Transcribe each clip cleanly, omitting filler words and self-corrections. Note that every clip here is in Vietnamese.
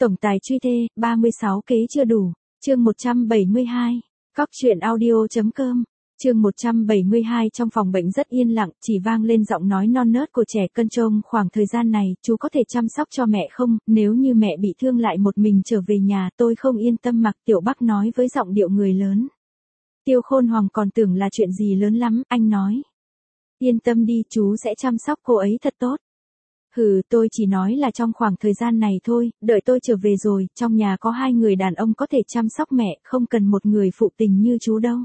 Tổng tài truy thê, 36 kế chưa đủ. Chương 172. Cóc truyện audio.com. Chương 172. Trong phòng bệnh rất yên lặng, chỉ vang lên giọng nói non nớt của trẻ cân trông. Khoảng thời gian này, chú có thể chăm sóc cho mẹ không? Nếu như mẹ bị thương lại một mình trở về nhà, tôi không yên tâm. Mạc Tiểu Bắc nói với giọng điệu người lớn. Tiêu Khôn Hoàng còn tưởng là chuyện gì lớn lắm, anh nói. Yên tâm đi, chú sẽ chăm sóc cô ấy thật tốt. Tôi chỉ nói là trong khoảng thời gian này thôi, đợi tôi trở về rồi, trong nhà có 2 người đàn ông có thể chăm sóc mẹ, không cần một người phụ tình như chú đâu.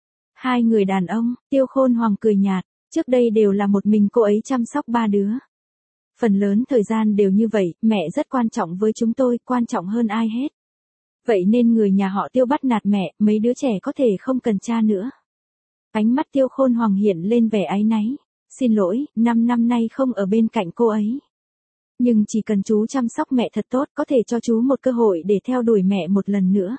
2 người đàn ông, Tiêu Khôn Hoàng cười nhạt, trước đây đều là một mình cô ấy chăm sóc 3 đứa. Phần lớn thời gian đều như vậy, mẹ rất quan trọng với chúng tôi, quan trọng hơn ai hết. Vậy nên người nhà họ Tiêu bắt nạt mẹ, mấy đứa trẻ có thể không cần cha nữa. Ánh mắt Tiêu Khôn Hoàng hiện lên vẻ áy náy. Xin lỗi, 5 năm nay không ở bên cạnh cô ấy. Nhưng chỉ cần chú chăm sóc mẹ thật tốt, có thể cho chú một cơ hội để theo đuổi mẹ một lần nữa.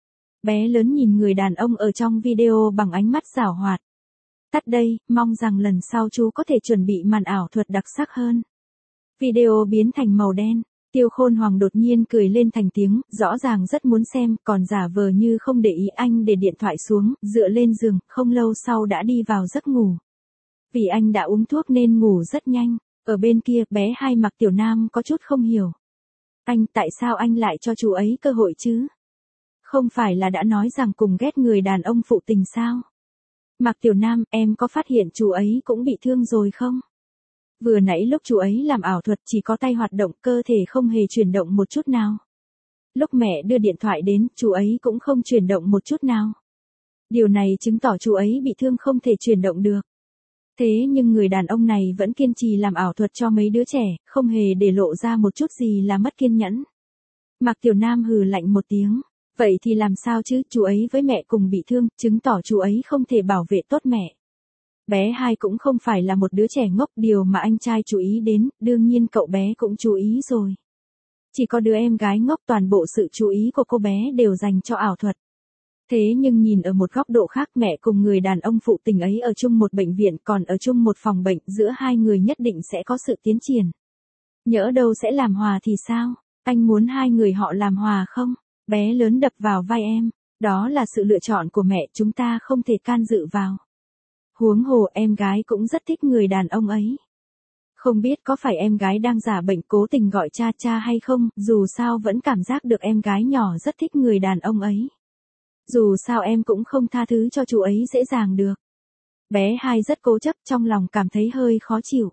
Bé lớn nhìn người đàn ông ở trong video bằng ánh mắt giảo hoạt. Tắt đây, mong rằng lần sau chú có thể chuẩn bị màn ảo thuật đặc sắc hơn. Video biến thành màu đen. Tiêu Khôn Hoàng đột nhiên cười lên thành tiếng, rõ ràng rất muốn xem, còn giả vờ như không để ý. Anh để điện thoại xuống, dựa lên giường, không lâu sau đã đi vào giấc ngủ. Vì anh đã uống thuốc nên ngủ rất nhanh. Ở bên kia, bé Hai Mạc Tiểu Nam có chút không hiểu. Anh, tại sao anh lại cho chú ấy cơ hội chứ? Không phải là đã nói rằng cùng ghét người đàn ông phụ tình sao? Mạc Tiểu Nam, em có phát hiện chú ấy cũng bị thương rồi không? Vừa nãy lúc chú ấy làm ảo thuật chỉ có tay hoạt động, cơ thể không hề chuyển động một chút nào. Lúc mẹ đưa điện thoại đến, chú ấy cũng không chuyển động một chút nào. Điều này chứng tỏ chú ấy bị thương không thể chuyển động được. Thế nhưng người đàn ông này vẫn kiên trì làm ảo thuật cho mấy đứa trẻ, không hề để lộ ra một chút gì là mất kiên nhẫn. Mạc Tiểu Nam hừ lạnh một tiếng. Vậy thì làm sao chứ, chú ấy với mẹ cùng bị thương, chứng tỏ chú ấy không thể bảo vệ tốt mẹ. Bé Hai cũng không phải là một đứa trẻ ngốc, điều mà anh trai chú ý đến, đương nhiên cậu bé cũng chú ý rồi. Chỉ có đứa em gái ngốc, toàn bộ sự chú ý của cô bé đều dành cho ảo thuật. Thế nhưng nhìn ở một góc độ khác, mẹ cùng người đàn ông phụ tình ấy ở chung một bệnh viện, còn ở chung một phòng bệnh, giữa 2 người nhất định sẽ có sự tiến triển. Nhỡ đâu sẽ làm hòa thì sao? Anh muốn 2 người họ làm hòa không? Bé lớn đập vào vai em. Đó là sự lựa chọn của mẹ, chúng ta không thể can dự vào. Huống hồ em gái cũng rất thích người đàn ông ấy. Không biết có phải em gái đang giả bệnh cố tình gọi cha cha hay không, dù sao vẫn cảm giác được em gái nhỏ rất thích người đàn ông ấy. Dù sao em cũng không tha thứ cho chú ấy dễ dàng được. Bé Hai rất cố chấp, trong lòng cảm thấy hơi khó chịu.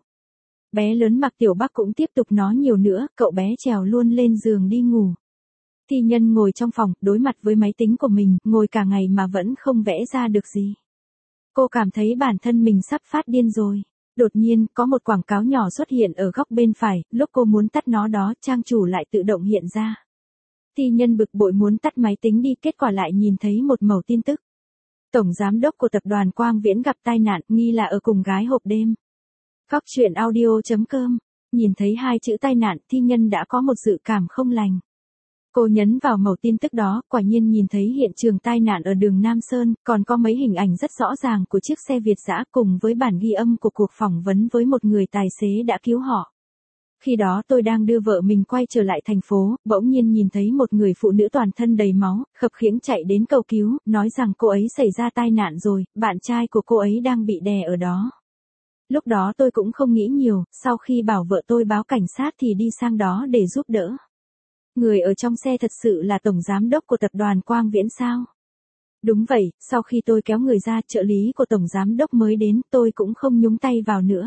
Bé lớn Mạc Tiểu Bắc cũng tiếp tục nói nhiều nữa, cậu bé trèo luôn lên giường đi ngủ. Thi Nhân ngồi trong phòng, đối mặt với máy tính của mình, ngồi cả ngày mà vẫn không vẽ ra được gì. Cô cảm thấy bản thân mình sắp phát điên rồi. Đột nhiên, có một quảng cáo nhỏ xuất hiện ở góc bên phải, lúc cô muốn tắt nó đó, trang chủ lại tự động hiện ra. Thi Nhân bực bội muốn tắt máy tính đi, kết quả lại nhìn thấy một mẩu tin tức. Tổng giám đốc của tập đoàn Quang Viễn gặp tai nạn, nghi là ở cùng gái hộp đêm. Cóc truyện audio.com. Nhìn thấy 2 chữ tai nạn, Thi Nhân đã có một dự cảm không lành. Cô nhấn vào mẩu tin tức đó, quả nhiên nhìn thấy hiện trường tai nạn ở đường Nam Sơn, còn có mấy hình ảnh rất rõ ràng của chiếc xe Việt dã cùng với bản ghi âm của cuộc phỏng vấn với một người tài xế đã cứu họ. Khi đó tôi đang đưa vợ mình quay trở lại thành phố, bỗng nhiên nhìn thấy một người phụ nữ toàn thân đầy máu, khập khiễng chạy đến cầu cứu, nói rằng cô ấy xảy ra tai nạn rồi, bạn trai của cô ấy đang bị đè ở đó. Lúc đó tôi cũng không nghĩ nhiều, sau khi bảo vợ tôi báo cảnh sát thì đi sang đó để giúp đỡ. Người ở trong xe thật sự là tổng giám đốc của tập đoàn Quang Viễn sao? Đúng vậy, sau khi tôi kéo người ra, trợ lý của tổng giám đốc mới đến, tôi cũng không nhúng tay vào nữa.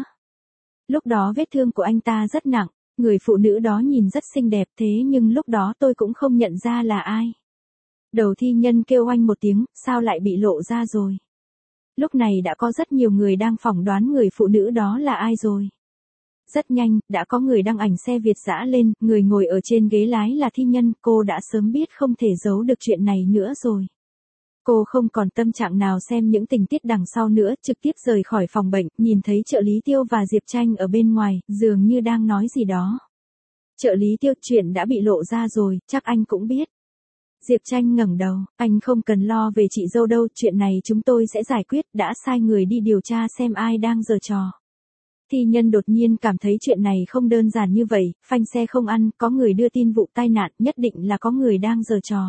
Lúc đó vết thương của anh ta rất nặng, người phụ nữ đó nhìn rất xinh đẹp, thế nhưng lúc đó tôi cũng không nhận ra là ai. Đầu Thi Nhân kêu oanh một tiếng, sao lại bị lộ ra rồi? Lúc này đã có rất nhiều người đang phỏng đoán người phụ nữ đó là ai rồi. Rất nhanh, đã có người đăng ảnh xe Việt dã lên, người ngồi ở trên ghế lái là Thi Nhân, cô đã sớm biết không thể giấu được chuyện này nữa rồi. Cô không còn tâm trạng nào xem những tình tiết đằng sau nữa, trực tiếp rời khỏi phòng bệnh, nhìn thấy trợ lý Tiêu và Diệp Tranh ở bên ngoài, dường như đang nói gì đó. Trợ lý Tiêu, chuyện đã bị lộ ra rồi, chắc anh cũng biết. Diệp Tranh ngẩng đầu, anh không cần lo về chị dâu đâu, chuyện này chúng tôi sẽ giải quyết, đã sai người đi điều tra xem ai đang giở trò. Thi Nhân đột nhiên cảm thấy chuyện này không đơn giản như vậy, phanh xe không ăn, có người đưa tin vụ tai nạn, nhất định là có người đang giở trò.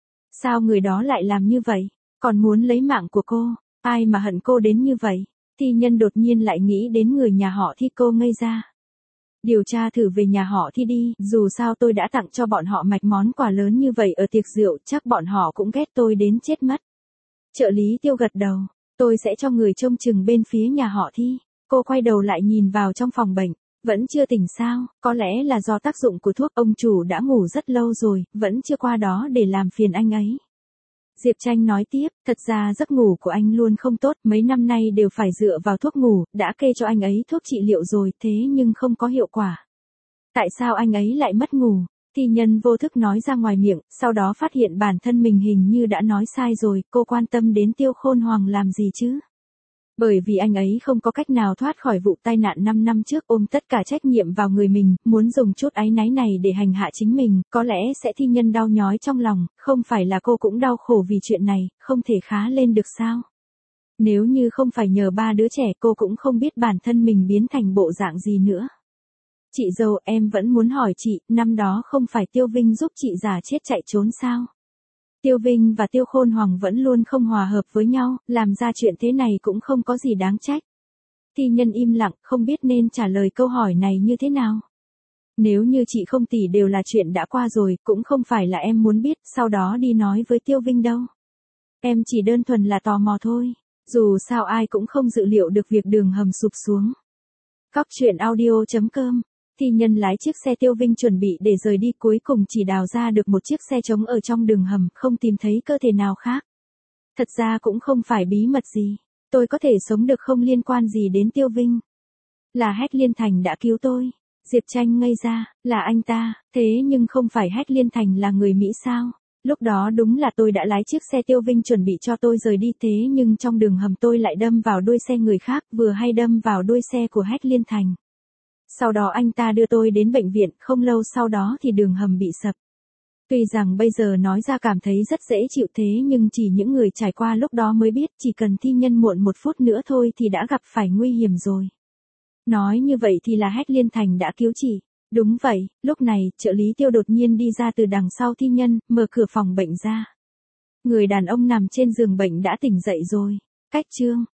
Sao người đó lại làm như vậy? Còn muốn lấy mạng của cô, ai mà hận cô đến như vậy? Thi Nhân đột nhiên lại nghĩ đến người nhà họ Thi, cô ngây ra. Điều tra thử về nhà họ Thi đi, dù sao tôi đã tặng cho bọn họ mạch món quà lớn như vậy ở tiệc rượu, chắc bọn họ cũng ghét tôi đến chết mất. Trợ lý Tiêu gật đầu, tôi sẽ cho người trông chừng bên phía nhà họ Thi. Cô quay đầu lại nhìn vào trong phòng bệnh, vẫn chưa tỉnh sao, có lẽ là do tác dụng của thuốc, ông chủ đã ngủ rất lâu rồi, vẫn chưa qua đó để làm phiền anh ấy. Diệp Tranh nói tiếp, thật ra giấc ngủ của anh luôn không tốt, mấy năm nay đều phải dựa vào thuốc ngủ, đã kê cho anh ấy thuốc trị liệu rồi, thế nhưng không có hiệu quả. Tại sao anh ấy lại mất ngủ? Thi Nhân vô thức nói ra ngoài miệng, sau đó phát hiện bản thân mình hình như đã nói sai rồi, cô quan tâm đến Tiêu Khôn Hoàng làm gì chứ? Bởi vì anh ấy không có cách nào thoát khỏi vụ tai nạn 5 năm trước, ôm tất cả trách nhiệm vào người mình, muốn dùng chút áy náy này để hành hạ chính mình, có lẽ sẽ Thi Nhân đau nhói trong lòng, không phải là cô cũng đau khổ vì chuyện này, không thể khá lên được sao? Nếu như không phải nhờ ba đứa trẻ, cô cũng không biết bản thân mình biến thành bộ dạng gì nữa. Chị dâu, em vẫn muốn hỏi chị, năm đó không phải Tiêu Vinh giúp chị giả chết chạy trốn sao? Tiêu Vinh và Tiêu Khôn Hoàng vẫn luôn không hòa hợp với nhau, làm ra chuyện thế này cũng không có gì đáng trách. Thi Nhân im lặng, không biết nên trả lời câu hỏi này như thế nào. Nếu như chị không tỷ đều là chuyện đã qua rồi, cũng không phải là em muốn biết, sau đó đi nói với Tiêu Vinh đâu. Em chỉ đơn thuần là tò mò thôi, dù sao ai cũng không dự liệu được việc đường hầm sụp xuống. Cóc truyện audio.com. Thi Nhân lái chiếc xe Tiêu Vinh chuẩn bị để rời đi, cuối cùng chỉ đào ra được một chiếc xe trống ở trong đường hầm, không tìm thấy cơ thể nào khác. Thật ra cũng không phải bí mật gì, tôi có thể sống được không liên quan gì đến Tiêu Vinh. Là Hách Liên Thành đã cứu tôi. Diệp Tranh ngây ra, là anh ta, thế nhưng không phải Hách Liên Thành là người Mỹ sao? Lúc đó đúng là tôi đã lái chiếc xe Tiêu Vinh chuẩn bị cho tôi rời đi, thế nhưng trong đường hầm tôi lại đâm vào đuôi xe người khác, vừa hay đâm vào đuôi xe của Hách Liên Thành. Sau đó anh ta đưa tôi đến bệnh viện, không lâu sau đó thì đường hầm bị sập. Tuy rằng bây giờ nói ra cảm thấy rất dễ chịu, thế nhưng chỉ những người trải qua lúc đó mới biết, chỉ cần Thi Nhân muộn 1 phút nữa thôi thì đã gặp phải nguy hiểm rồi. Nói như vậy thì là Hách Liên Thành đã cứu chị. Đúng vậy, lúc này, trợ lý Tiêu đột nhiên đi ra từ đằng sau Thi Nhân, mở cửa phòng bệnh ra. Người đàn ông nằm trên giường bệnh đã tỉnh dậy rồi. Cách chương